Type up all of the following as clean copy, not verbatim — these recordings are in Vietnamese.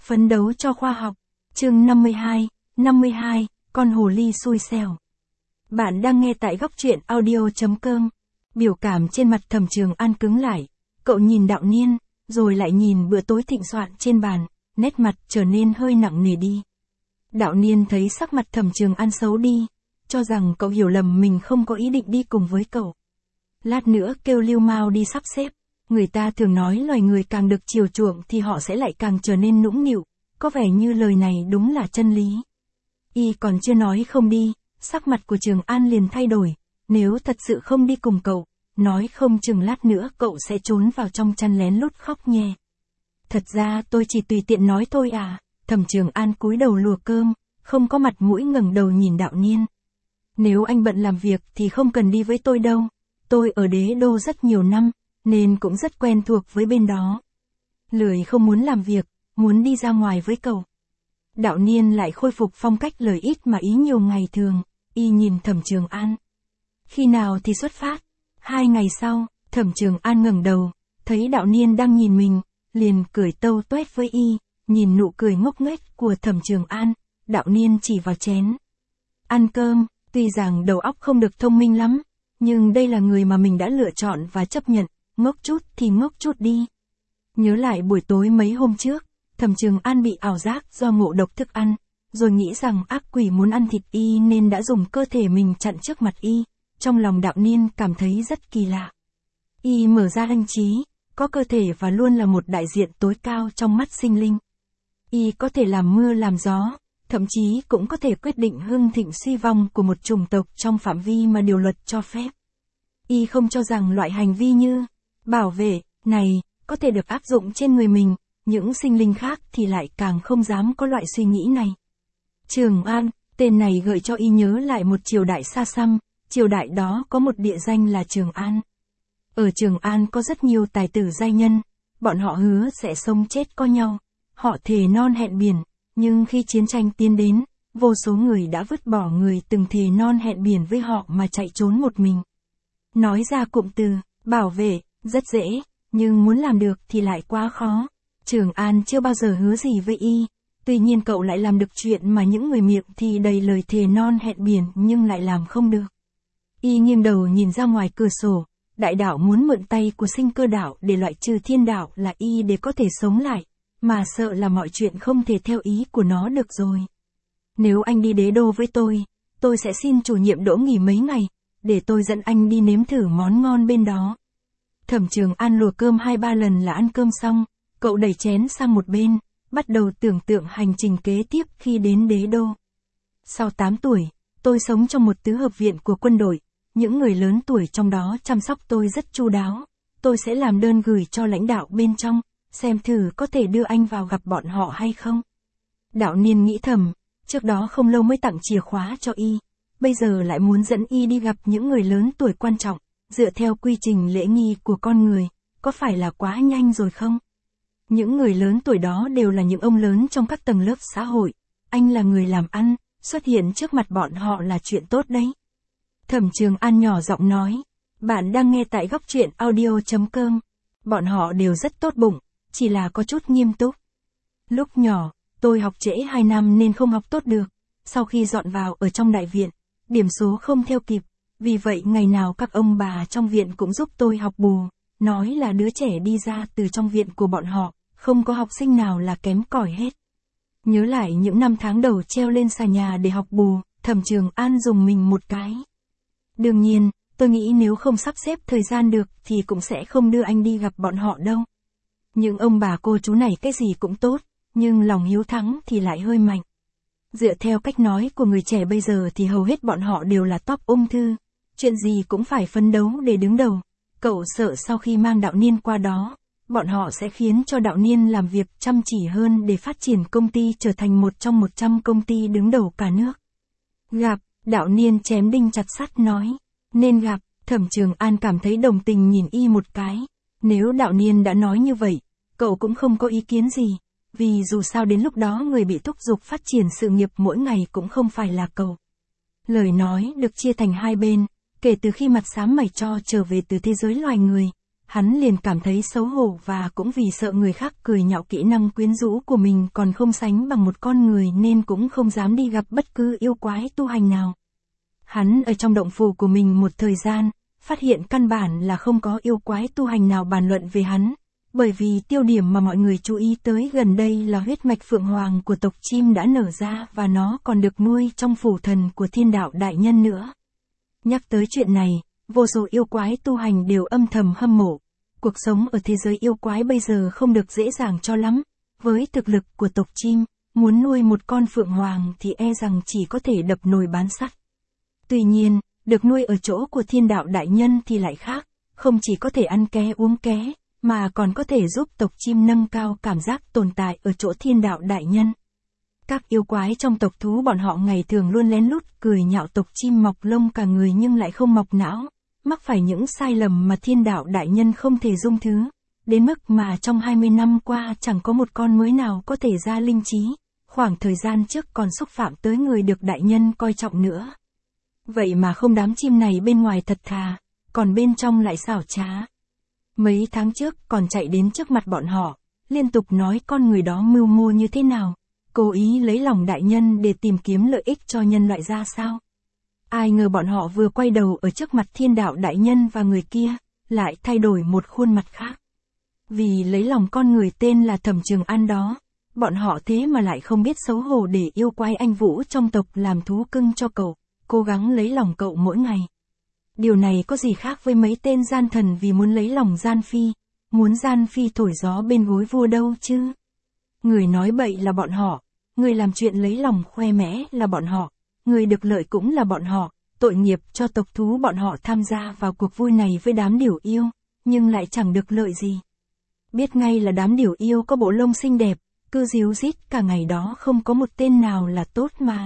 Phấn đấu cho khoa học. Chương 52, con hồ ly xui xẻo. Bạn đang nghe tại góc truyện audio.com. Biểu cảm trên mặt Thẩm Trường An cứng lại, cậu nhìn Đạo Niên, rồi lại nhìn bữa tối thịnh soạn trên bàn, nét mặt trở nên hơi nặng nề đi. Đạo Niên thấy sắc mặt Thẩm Trường An xấu đi, cho rằng cậu hiểu lầm mình không có ý định đi cùng với cậu. Lát nữa kêu Lưu Mao đi sắp xếp, người ta thường nói loài người càng được chiều chuộng thì họ sẽ lại càng trở nên nũng nịu, có vẻ như lời này đúng là chân lý. Y còn chưa nói không đi, sắc mặt của Trường An liền thay đổi, nếu thật sự không đi cùng cậu, nói không chừng lát nữa cậu sẽ trốn vào trong chăn lén lút khóc nhè. Thật ra tôi chỉ tùy tiện nói thôi à. Thẩm Trường An cúi đầu lùa cơm, không có mặt mũi ngẩng đầu nhìn Đạo Niên. Nếu anh bận làm việc thì không cần đi với tôi đâu, tôi ở Đế Đô rất nhiều năm, nên cũng rất quen thuộc với bên đó. Lười không muốn làm việc, muốn đi ra ngoài với cậu. Đạo Niên lại khôi phục phong cách lời ít mà ý nhiều ngày thường, y nhìn Thẩm Trường An. Khi nào thì xuất phát? 2 ngày sau. Thẩm Trường An ngẩng đầu, thấy Đạo Niên đang nhìn mình, liền cười tâu tuét với y, nhìn nụ cười ngốc nghếch của Thẩm Trường An, Đạo Niên chỉ vào chén. Ăn cơm, tuy rằng đầu óc không được thông minh lắm, nhưng đây là người mà mình đã lựa chọn và chấp nhận, ngốc chút thì ngốc chút đi. Nhớ lại buổi tối mấy hôm trước, Thẩm Trường An bị ảo giác do ngộ độc thức ăn, rồi nghĩ rằng ác quỷ muốn ăn thịt y nên đã dùng cơ thể mình chặn trước mặt y, trong lòng Đạo Niên cảm thấy rất kỳ lạ. Y mở ra anh trí, có cơ thể và luôn là một đại diện tối cao trong mắt sinh linh. Y có thể làm mưa làm gió, thậm chí cũng có thể quyết định hưng thịnh suy vong của một chủng tộc trong phạm vi mà điều luật cho phép. Y không cho rằng loại hành vi như bảo vệ này có thể được áp dụng trên người mình, những sinh linh khác thì lại càng không dám có loại suy nghĩ này. Trường An, tên này gợi cho y nhớ lại một triều đại xa xăm, triều đại đó có một địa danh là Trường An. Ở Trường An có rất nhiều tài tử giai nhân, bọn họ hứa sẽ sống chết có nhau, họ thề non hẹn biển, nhưng khi chiến tranh tiến đến, vô số người đã vứt bỏ người từng thề non hẹn biển với họ mà chạy trốn một mình. Nói ra cụm từ, bảo vệ, rất dễ, nhưng muốn làm được thì lại quá khó. Trường An chưa bao giờ hứa gì với y, tuy nhiên cậu lại làm được chuyện mà những người miệng thì đầy lời thề non hẹn biển nhưng lại làm không được. Y nghiêng đầu nhìn ra ngoài cửa sổ, đại đạo muốn mượn tay của sinh cơ đạo để loại trừ thiên đạo là y để có thể sống lại, mà sợ là mọi chuyện không thể theo ý của nó được rồi. Nếu anh đi Đế Đô với tôi sẽ xin chủ nhiệm Đỗ nghỉ mấy ngày, để tôi dẫn anh đi nếm thử món ngon bên đó. Thẩm Trường An lùa cơm 2-3 lần là ăn cơm xong, cậu đẩy chén sang một bên, bắt đầu tưởng tượng hành trình kế tiếp khi đến Đế Đô. Sau 8 tuổi, tôi sống trong một tứ hợp viện của quân đội, những người lớn tuổi trong đó chăm sóc tôi rất chu đáo, tôi sẽ làm đơn gửi cho lãnh đạo bên trong, xem thử có thể đưa anh vào gặp bọn họ hay không. Đạo Niên nghĩ thầm, trước đó không lâu mới tặng chìa khóa cho y, bây giờ lại muốn dẫn y đi gặp những người lớn tuổi quan trọng, dựa theo quy trình lễ nghi của con người, có phải là quá nhanh rồi không? Những người lớn tuổi đó đều là những ông lớn trong các tầng lớp xã hội, anh là người làm ăn, xuất hiện trước mặt bọn họ là chuyện tốt đấy. Thẩm Trường An nhỏ giọng nói, bạn đang nghe tại góc truyện audio.com. Bọn họ đều rất tốt bụng, chỉ là có chút nghiêm túc. Lúc nhỏ, tôi học trễ 2 năm nên không học tốt được, sau khi dọn vào ở trong đại viện, điểm số không theo kịp, vì vậy ngày nào các ông bà trong viện cũng giúp tôi học bù, nói là đứa trẻ đi ra từ trong viện của bọn họ, không có học sinh nào là kém cỏi hết. Nhớ lại những năm tháng đầu treo lên xà nhà để học bù, Thẩm Trường An dùng mình một cái. Đương nhiên, tôi nghĩ nếu không sắp xếp thời gian được thì cũng sẽ không đưa anh đi gặp bọn họ đâu. Những ông bà cô chú này cái gì cũng tốt, nhưng lòng hiếu thắng thì lại hơi mạnh. Dựa theo cách nói của người trẻ bây giờ thì hầu hết bọn họ đều là top ung thư, chuyện gì cũng phải phấn đấu để đứng đầu. Cậu sợ sau khi mang Đạo Niên qua đó, bọn họ sẽ khiến cho Đạo Niên làm việc chăm chỉ hơn để phát triển công ty trở thành một trong 100 công ty đứng đầu cả nước. Gặp, Đạo Niên chém đinh chặt sắt nói, nên gặp. Thẩm Trường An cảm thấy đồng tình nhìn y một cái, nếu Đạo Niên đã nói như vậy, cậu cũng không có ý kiến gì, vì dù sao đến lúc đó người bị thúc giục phát triển sự nghiệp mỗi ngày cũng không phải là cậu. Lời nói được chia thành hai bên, kể từ khi mặt xám mày cho trở về từ thế giới loài người, hắn liền cảm thấy xấu hổ và cũng vì sợ người khác cười nhạo kỹ năng quyến rũ của mình còn không sánh bằng một con người nên cũng không dám đi gặp bất cứ yêu quái tu hành nào. Hắn ở trong động phủ của mình một thời gian, phát hiện căn bản là không có yêu quái tu hành nào bàn luận về hắn, bởi vì tiêu điểm mà mọi người chú ý tới gần đây là huyết mạch phượng hoàng của tộc chim đã nở ra và nó còn được nuôi trong phủ thần của thiên đạo đại nhân nữa. Nhắc tới chuyện này, vô số yêu quái tu hành đều âm thầm hâm mộ. Cuộc sống ở thế giới yêu quái bây giờ không được dễ dàng cho lắm, với thực lực của tộc chim, muốn nuôi một con phượng hoàng thì e rằng chỉ có thể đập nồi bán sắt. Tuy nhiên, được nuôi ở chỗ của thiên đạo đại nhân thì lại khác, không chỉ có thể ăn ké uống ké, mà còn có thể giúp tộc chim nâng cao cảm giác tồn tại ở chỗ thiên đạo đại nhân. Các yêu quái trong tộc thú bọn họ ngày thường luôn lén lút cười nhạo tộc chim mọc lông cả người nhưng lại không mọc não, mắc phải những sai lầm mà thiên đạo đại nhân không thể dung thứ, đến mức mà trong 20 năm qua chẳng có một con mới nào có thể ra linh trí, khoảng thời gian trước còn xúc phạm tới người được đại nhân coi trọng nữa. Vậy mà không, đám chim này bên ngoài thật thà, còn bên trong lại xảo trá. Mấy tháng trước còn chạy đến trước mặt bọn họ, liên tục nói con người đó mưu mô như thế nào, cố ý lấy lòng đại nhân để tìm kiếm lợi ích cho nhân loại ra sao. Ai ngờ bọn họ vừa quay đầu ở trước mặt thiên đạo đại nhân và người kia, lại thay đổi một khuôn mặt khác. Vì lấy lòng con người tên là Thẩm Trường An đó, bọn họ thế mà lại không biết xấu hổ để yêu quái anh Vũ trong tộc làm thú cưng cho cậu, cố gắng lấy lòng cậu mỗi ngày. Điều này có gì khác với mấy tên gian thần vì muốn lấy lòng gian phi, muốn gian phi thổi gió bên gối vua đâu chứ. Người nói bậy là bọn họ, người làm chuyện lấy lòng khoe mẽ là bọn họ, người được lợi cũng là bọn họ, tội nghiệp cho tộc thú bọn họ tham gia vào cuộc vui này với đám điểu yêu, nhưng lại chẳng được lợi gì. Biết ngay là đám điểu yêu có bộ lông xinh đẹp, cứ díu dít cả ngày đó không có một tên nào là tốt mà.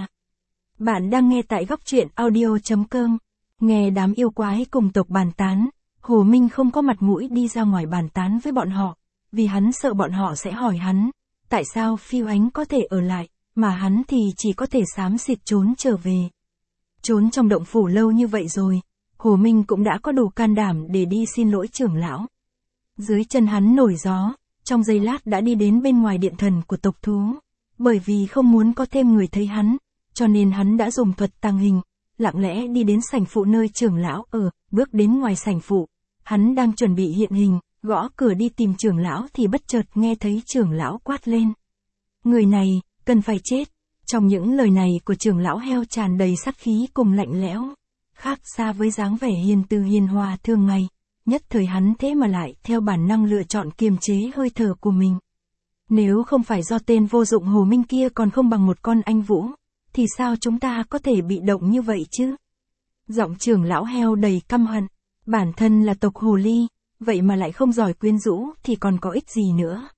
Bạn đang nghe tại Góc Truyện Audio.com. Nghe đám yêu quái cùng tộc bàn tán, Hồ Minh không có mặt mũi đi ra ngoài bàn tán với bọn họ, vì hắn sợ bọn họ sẽ hỏi hắn, tại sao Phiêu Ánh có thể ở lại, mà hắn thì chỉ có thể xám xịt trốn trở về. Trốn trong động phủ lâu như vậy rồi, Hồ Minh cũng đã có đủ can đảm để đi xin lỗi trưởng lão. Dưới chân hắn nổi gió, trong giây lát đã đi đến bên ngoài điện thần của tộc thú, bởi vì không muốn có thêm người thấy hắn, cho nên hắn đã dùng thuật tàng hình, lặng lẽ đi đến sảnh phụ nơi trưởng lão ở, bước đến ngoài sảnh phụ. Hắn đang chuẩn bị hiện hình, gõ cửa đi tìm trưởng lão thì bất chợt nghe thấy trưởng lão quát lên. Người này, cần phải chết. Trong những lời này của trưởng lão heo tràn đầy sát khí cùng lạnh lẽo, khác xa với dáng vẻ hiền từ hiền hòa thường ngày. Nhất thời hắn thế mà lại theo bản năng lựa chọn kiềm chế hơi thở của mình. Nếu không phải do tên vô dụng Hồ Minh kia còn không bằng một con anh Vũ, thì sao chúng ta có thể bị động như vậy chứ? Giọng trưởng lão heo đầy căm hận, bản thân là tộc hồ ly, vậy mà lại không giỏi quyến rũ thì còn có ích gì nữa.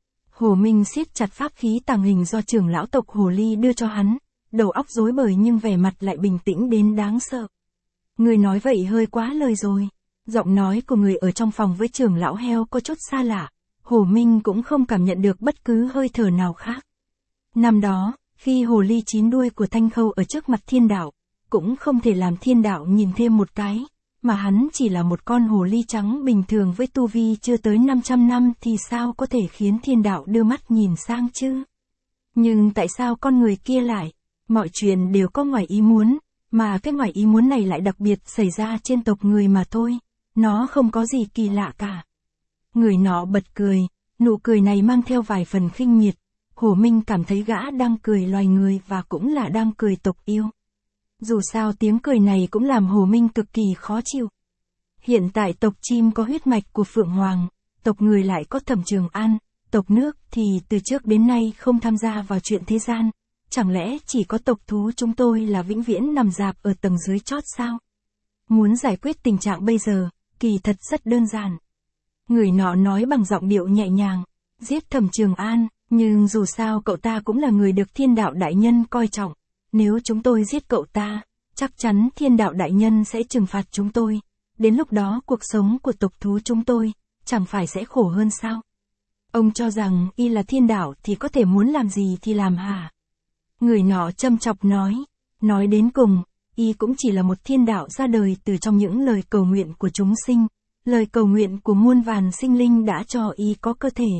Hồ Minh siết chặt pháp khí tàng hình do trưởng lão tộc hồ ly đưa cho hắn, đầu óc rối bời nhưng vẻ mặt lại bình tĩnh đến đáng sợ. Người nói vậy hơi quá lời rồi. Giọng nói của người ở trong phòng với trưởng lão heo có chút xa lạ, Hồ Minh cũng không cảm nhận được bất cứ hơi thở nào khác. Năm đó, khi hồ ly chín đuôi của Thanh Khâu ở trước mặt thiên đạo, cũng không thể làm thiên đạo nhìn thêm một cái, mà hắn chỉ là một con hồ ly trắng bình thường với tu vi chưa tới 500 năm thì sao có thể khiến thiên đạo đưa mắt nhìn sang chứ? Nhưng tại sao con người kia lại? Mọi chuyện đều có ngoài ý muốn, mà cái ngoài ý muốn này lại đặc biệt xảy ra trên tộc người mà thôi. Nó không có gì kỳ lạ cả. Người nọ bật cười, nụ cười này mang theo vài phần khinh miệt. Hồ Minh cảm thấy gã đang cười loài người và cũng là đang cười tộc yêu. Dù sao tiếng cười này cũng làm Hồ Minh cực kỳ khó chịu. Hiện tại tộc chim có huyết mạch của Phượng Hoàng, tộc người lại có Thẩm Trường An, tộc nước thì từ trước đến nay không tham gia vào chuyện thế gian. Chẳng lẽ chỉ có tộc thú chúng tôi là vĩnh viễn nằm rạp ở tầng dưới chót sao? Muốn giải quyết tình trạng bây giờ, kỳ thật rất đơn giản. Người nọ nói bằng giọng điệu nhẹ nhàng, giết Thẩm Trường An, nhưng dù sao cậu ta cũng là người được thiên đạo đại nhân coi trọng. Nếu chúng tôi giết cậu ta, chắc chắn thiên đạo đại nhân sẽ trừng phạt chúng tôi. Đến lúc đó cuộc sống của tộc thú chúng tôi, chẳng phải sẽ khổ hơn sao? Ông cho rằng y là thiên đạo thì có thể muốn làm gì thì làm hả? Người nọ châm chọc nói đến cùng, y cũng chỉ là một thiên đạo ra đời từ trong những lời cầu nguyện của chúng sinh, lời cầu nguyện của muôn vàn sinh linh đã cho y có cơ thể.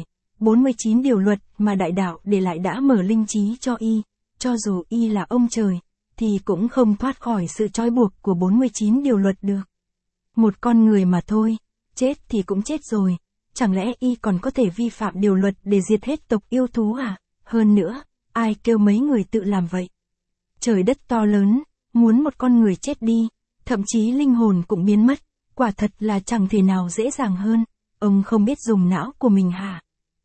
49 điều luật mà đại đạo để lại đã mở linh trí cho y, cho dù y là ông trời, thì cũng không thoát khỏi sự trói buộc của 49 điều luật được. Một con người mà thôi, chết thì cũng chết rồi, chẳng lẽ y còn có thể vi phạm điều luật để diệt hết tộc yêu thú à? Hơn nữa, ai kêu mấy người tự làm vậy? Trời đất to lớn, muốn một con người chết đi, thậm chí linh hồn cũng biến mất, quả thật là chẳng thể nào dễ dàng hơn. Ông không biết dùng não của mình hả?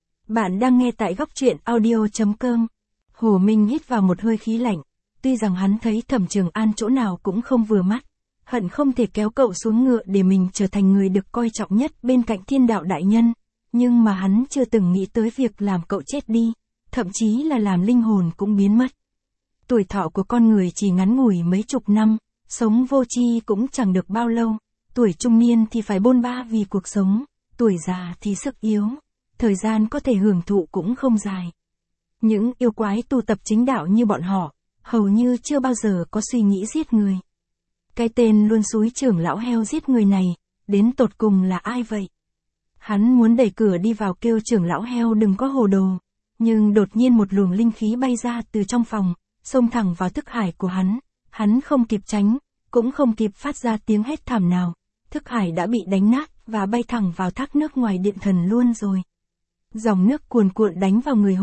Bạn đang nghe tại góc truyện audio.com. Hồ Minh hít vào một hơi khí lạnh, tuy rằng hắn thấy Thẩm Trường An chỗ nào cũng không vừa mắt, hận không thể kéo cậu xuống ngựa để mình trở thành người được coi trọng nhất bên cạnh Thiên Đạo đại nhân, nhưng mà hắn chưa từng nghĩ tới việc làm cậu chết đi, thậm chí là làm linh hồn cũng biến mất. Tuổi thọ của con người chỉ ngắn ngủi mấy chục năm, sống vô tri cũng chẳng được bao lâu, tuổi trung niên thì phải bôn ba vì cuộc sống, tuổi già thì sức yếu, thời gian có thể hưởng thụ cũng không dài. Những yêu quái tu tập chính đạo như bọn họ, hầu như chưa bao giờ có suy nghĩ giết người. Cái tên luôn xúi trưởng lão heo giết người này, đến tột cùng là ai vậy? Hắn muốn đẩy cửa đi vào kêu trưởng lão heo đừng có hồ đồ, nhưng đột nhiên một luồng linh khí bay ra từ trong phòng, xông thẳng vào thức hải của hắn không kịp tránh, cũng không kịp phát ra tiếng hét thảm nào, thức hải đã bị đánh nát và bay thẳng vào thác nước ngoài điện thần luôn rồi. Dòng nước cuồn cuộn đánh vào người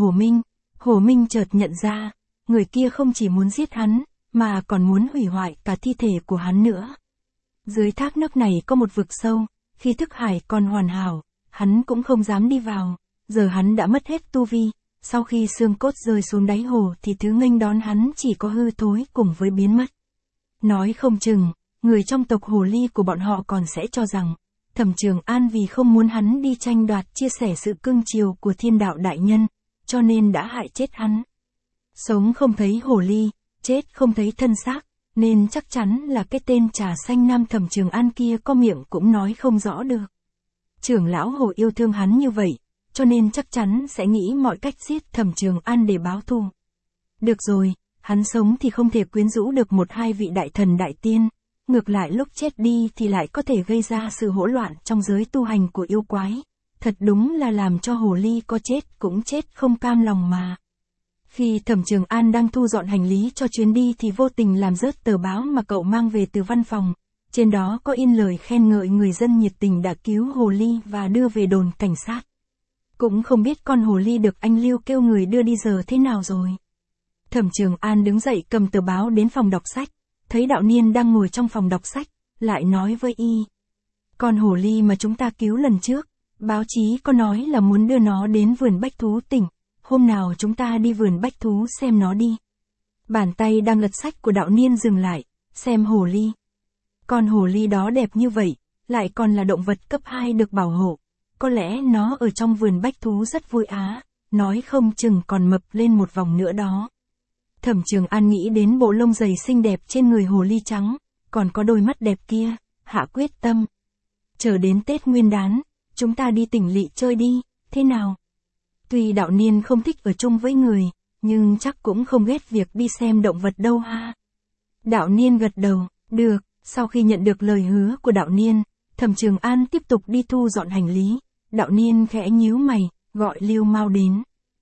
Hồ Minh chợt nhận ra, người kia không chỉ muốn giết hắn, mà còn muốn hủy hoại cả thi thể của hắn nữa. Dưới thác nước này có một vực sâu, khi thức hải còn hoàn hảo, hắn cũng không dám đi vào, giờ hắn đã mất hết tu vi, sau khi xương cốt rơi xuống đáy hồ thì thứ nghênh đón hắn chỉ có hư thối cùng với biến mất. Nói không chừng, người trong tộc hồ ly của bọn họ còn sẽ cho rằng, Thẩm Trường An vì không muốn hắn đi tranh đoạt chia sẻ sự cưng chiều của Thiên Đạo đại nhân, cho nên đã hại chết hắn. Sống không thấy hồ ly, chết không thấy thân xác, nên chắc chắn là cái tên trà xanh nam Thẩm Trường An kia có miệng cũng nói không rõ được. Trưởng lão Hồ yêu thương hắn như vậy, cho nên chắc chắn sẽ nghĩ mọi cách giết Thẩm Trường An để báo thù. Được rồi, hắn sống thì không thể quyến rũ được một hai vị đại thần đại tiên, ngược lại lúc chết đi thì lại có thể gây ra sự hỗn loạn trong giới tu hành của yêu quái. Thật đúng là làm cho hồ ly có chết cũng chết không cam lòng mà. Khi Thẩm Trường An đang thu dọn hành lý cho chuyến đi thì vô tình làm rớt tờ báo mà cậu mang về từ văn phòng. Trên đó có in lời khen ngợi người dân nhiệt tình đã cứu hồ ly và đưa về đồn cảnh sát. Cũng không biết con hồ ly được anh Lưu kêu người đưa đi giờ thế nào rồi. Thẩm Trường An đứng dậy cầm tờ báo đến phòng đọc sách, thấy Đạo Niên đang ngồi trong phòng đọc sách, lại nói với y. Con hồ ly mà chúng ta cứu lần trước, báo chí có nói là muốn đưa nó đến vườn bách thú tỉnh, hôm nào chúng ta đi vườn bách thú xem nó đi. Bàn tay đang lật sách của Đạo Niên dừng lại, xem hồ ly. Con hồ ly đó đẹp như vậy, lại còn là động vật cấp 2 được bảo hộ. Có lẽ nó ở trong vườn bách thú rất vui á, nói không chừng còn mập lên một vòng nữa đó. Thẩm Trường An nghĩ đến bộ lông dày xinh đẹp trên người hồ ly trắng, còn có đôi mắt đẹp kia, hạ quyết tâm. Chờ đến Tết Nguyên đán, chúng ta đi tỉnh lỵ chơi đi, thế nào? Tuy Đạo Niên không thích ở chung với người, nhưng chắc cũng không ghét việc đi xem động vật đâu ha. Đạo Niên gật đầu, được. Sau khi nhận được lời hứa của Đạo Niên, Thẩm Trường An tiếp tục đi thu dọn hành lý. Đạo Niên khẽ nhíu mày, gọi Lưu Mao đến.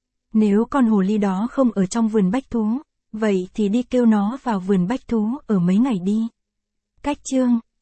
Nếu con hồ ly đó không ở trong vườn bách thú, vậy thì đi kêu nó vào vườn bách thú ở mấy ngày đi. Cách chương